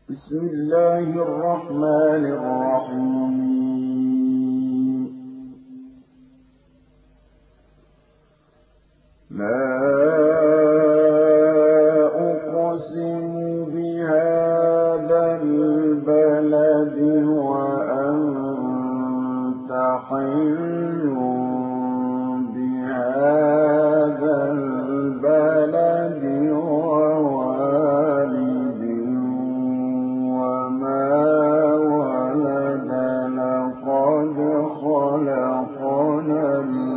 بسم الله الرحمن الرحيم. لا أقسم بهذا البلد وأنت حل بهذا البلد ووالد وما ولد لقد خلقنا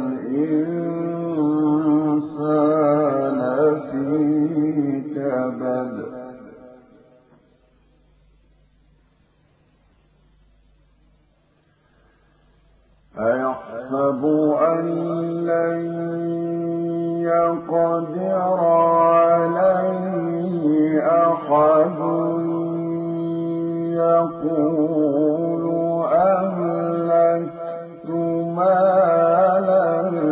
الإنسان في كبد أيحسب أن لن يقدر عليه أحد يقول أهلكت مالا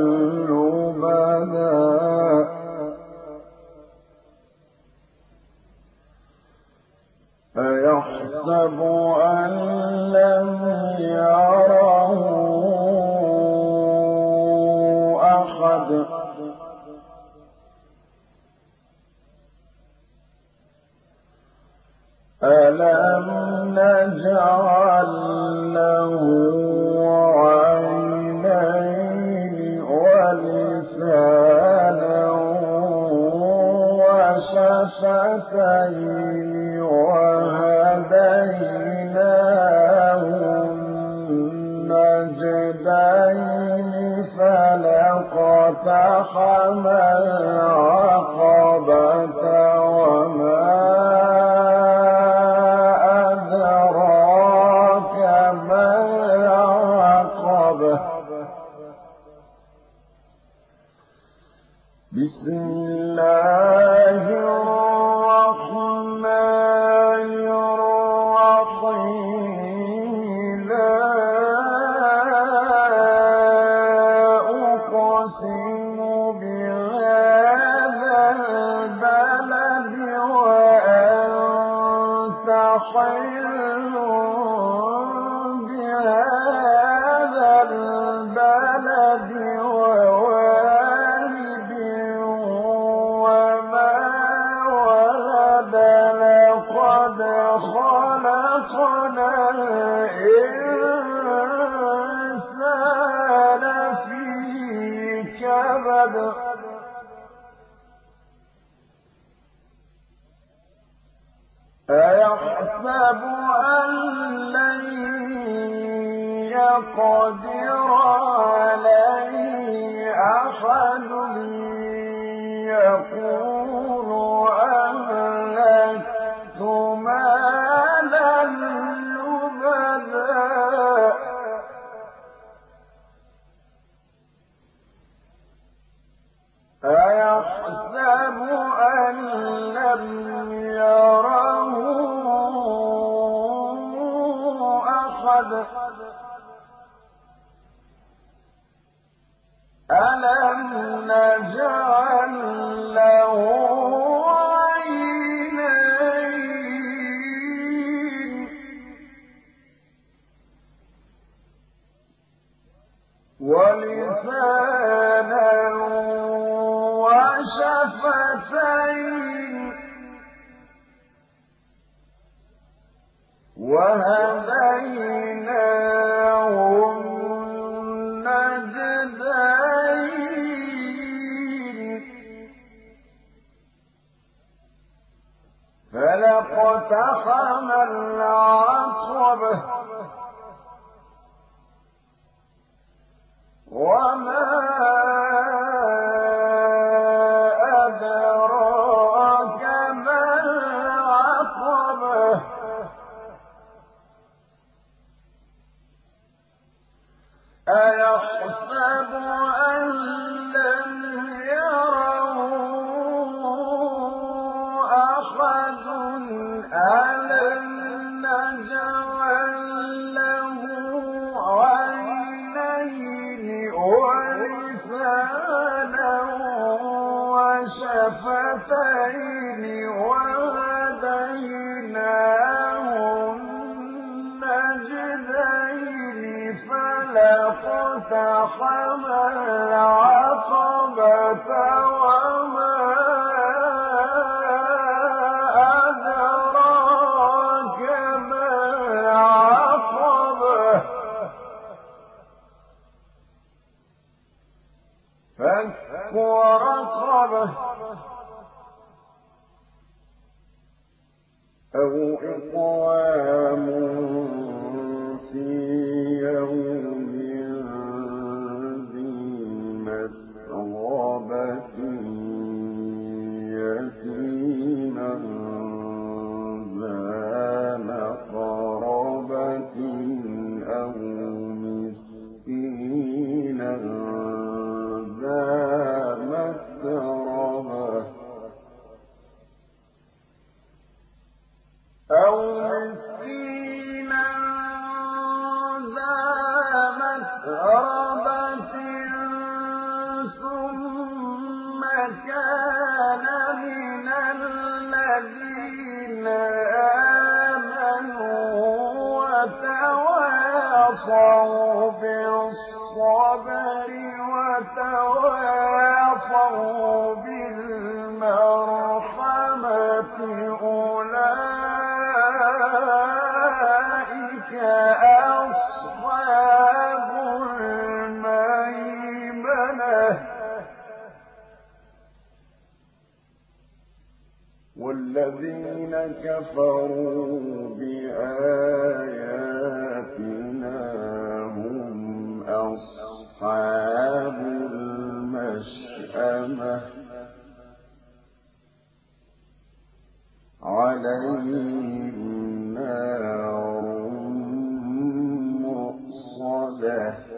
لبدا أيحسب أن لم يره أحد ألم نجعل له عينين ولسانا وشفتين وهديناه النجدين فلاقتحم العقبة وما أدراك ما العقبة بسم الله الرحمن الرحيم لا أقسم بهذا البلد وأنت حل بهذا البلد ووالد وما ولد لقد خلقنا الإنسان في كبد أيحسب أن لن يقدر عليه أحد يقول أهلكت مالا لبدا أيحسب أن لم يره أحد ألم نجعل له عينين ولسانا وشفتين وهديناه النجدين فلاقتحم العقبة وما أدراك ما العقبة أيحسب أن لم يره أحد ألم نجعل له عينين ولسانا وشفتين وهديناه اقتحم العقبة وما أدراك ما العقبة فك رقبة أو إطعام في يوم ذي مسغبة يتيما ذا مقربة أو مسكينا ذا متربة أو مسكينا ذا متربة ثم كان من الذين آمنوا وتواصوا بالصبر وتواصوا بالمرحمة أولئك أصحاب الميمنة والذين كفروا بآياتنا هم أصحاب المشأمة عليهم نار مؤصدة